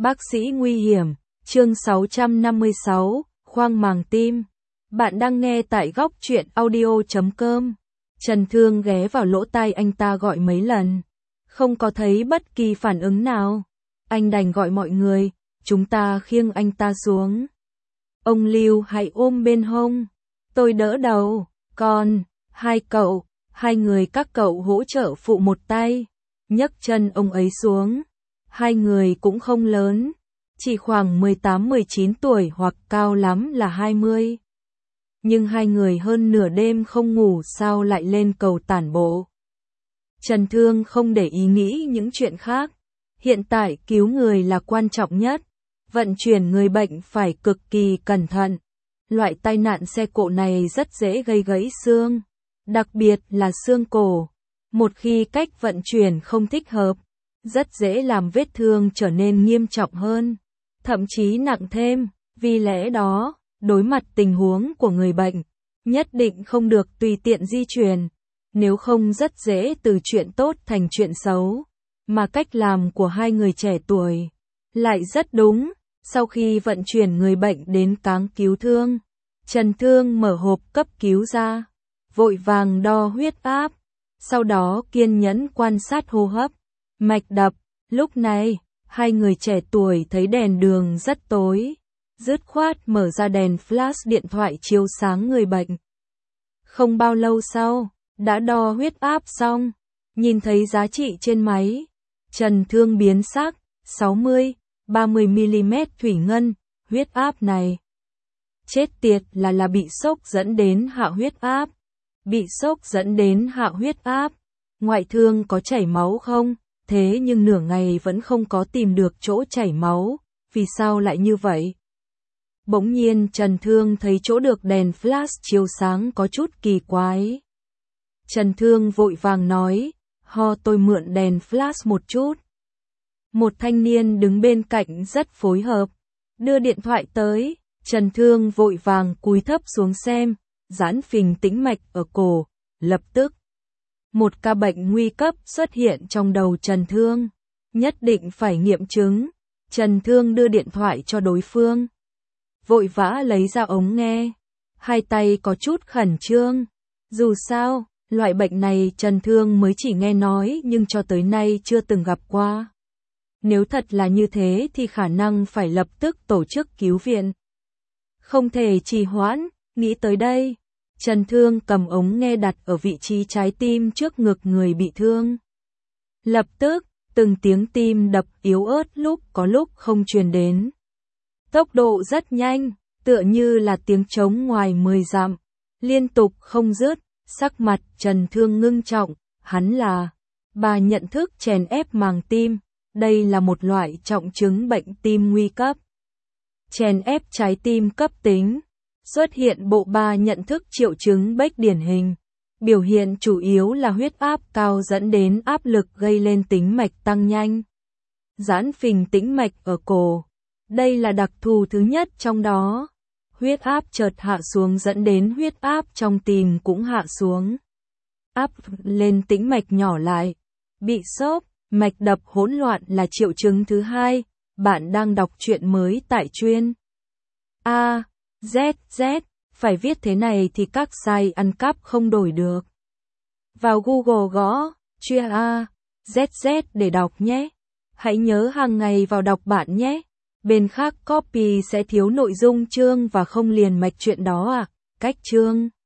Bác sĩ nguy hiểm, chương 656, khoang màng tim. Bạn đang nghe tại góc truyện audio.com. Trần Thương ghé vào lỗ tai anh ta gọi mấy lần. Không có thấy bất kỳ phản ứng nào. Anh đành gọi mọi người, chúng ta khiêng anh ta xuống. Ông Lưu hãy ôm bên hông. Tôi đỡ đầu, còn, hai người các cậu hỗ trợ phụ một tay. Nhấc chân ông ấy xuống. Hai người cũng không lớn, chỉ khoảng 18-19 tuổi hoặc cao lắm là 20. Nhưng hai người hơn nửa đêm không ngủ sao lại lên cầu tản bộ. Trần Thương không để ý nghĩ những chuyện khác. Hiện tại cứu người là quan trọng nhất. Vận chuyển người bệnh phải cực kỳ cẩn thận. Loại tai nạn xe cộ này rất dễ gây gãy xương, đặc biệt là xương cổ. Một khi cách vận chuyển không thích hợp, rất dễ làm vết thương trở nên nghiêm trọng hơn, thậm chí nặng thêm. Vì lẽ đó, đối mặt tình huống của người bệnh, nhất định không được tùy tiện di chuyển, nếu không rất dễ từ chuyện tốt thành chuyện xấu. Mà cách làm của hai người trẻ tuổi lại rất đúng. Sau khi vận chuyển người bệnh đến cáng cứu thương, Trần Thương mở hộp cấp cứu ra, vội vàng đo huyết áp, sau đó kiên nhẫn quan sát hô hấp, mạch đập. Lúc này, hai người trẻ tuổi thấy đèn đường rất tối, dứt khoát mở ra đèn flash điện thoại chiếu sáng người bệnh. Không bao lâu sau, đã đo huyết áp xong, nhìn thấy giá trị trên máy, Trần Thương biến sắc. 60-30mm thủy ngân, huyết áp này. Chết tiệt là bị sốc dẫn đến hạ huyết áp. Bị sốc dẫn đến hạ huyết áp. Ngoại thương có chảy máu không? Thế nhưng nửa ngày vẫn không có tìm được chỗ chảy máu. Vì sao lại như vậy? Bỗng nhiên Trần Thương thấy chỗ được đèn flash chiếu sáng có chút kỳ quái. Trần Thương vội vàng nói, tôi mượn đèn flash một chút. Một thanh niên đứng bên cạnh rất phối hợp, đưa điện thoại tới. Trần Thương vội vàng cúi thấp xuống xem, giãn phình tĩnh mạch ở cổ. Lập tức, một ca bệnh nguy cấp xuất hiện trong đầu Trần Thương. Nhất định phải nghiệm chứng. Trần Thương đưa điện thoại cho đối phương, vội vã lấy ra ống nghe. Hai tay có chút khẩn trương. Dù sao, loại bệnh này Trần Thương mới chỉ nghe nói nhưng cho tới nay chưa từng gặp qua. Nếu thật là như thế thì khả năng phải lập tức tổ chức cứu viện. Không thể trì hoãn. Nghĩ tới đây, Trần Thương cầm ống nghe đặt ở vị trí trái tim trước ngực người bị thương. Lập tức, từng tiếng tim đập yếu ớt lúc có lúc không truyền đến. Tốc độ rất nhanh, tựa như là tiếng trống ngoài 10 dặm, liên tục không dứt. Sắc mặt Trần Thương ngưng trọng, hắn là bà nhận thức chèn ép màng tim. Đây là một loại trọng chứng bệnh tim nguy cấp. Chèn ép trái tim cấp tính. Xuất hiện bộ ba nhận thức triệu chứng bệnh điển hình. Biểu hiện chủ yếu là huyết áp cao dẫn đến áp lực gây lên tĩnh mạch tăng nhanh. Giãn phình tĩnh mạch ở cổ. Đây là đặc thù thứ nhất trong đó. Huyết áp chợt hạ xuống dẫn đến huyết áp trong tim cũng hạ xuống. Áp lên tĩnh mạch nhỏ lại. Bị sốc, mạch đập hỗn loạn là triệu chứng thứ hai. Bạn đang đọc truyện mới tại chuyên Z, phải viết thế này thì các site ăn cắp không đổi được. Vào Google gõ chuyên Z để đọc nhé. Hãy nhớ hàng ngày vào đọc bạn nhé. Bên khác copy sẽ thiếu nội dung chương và không liền mạch chuyện đó Cách chương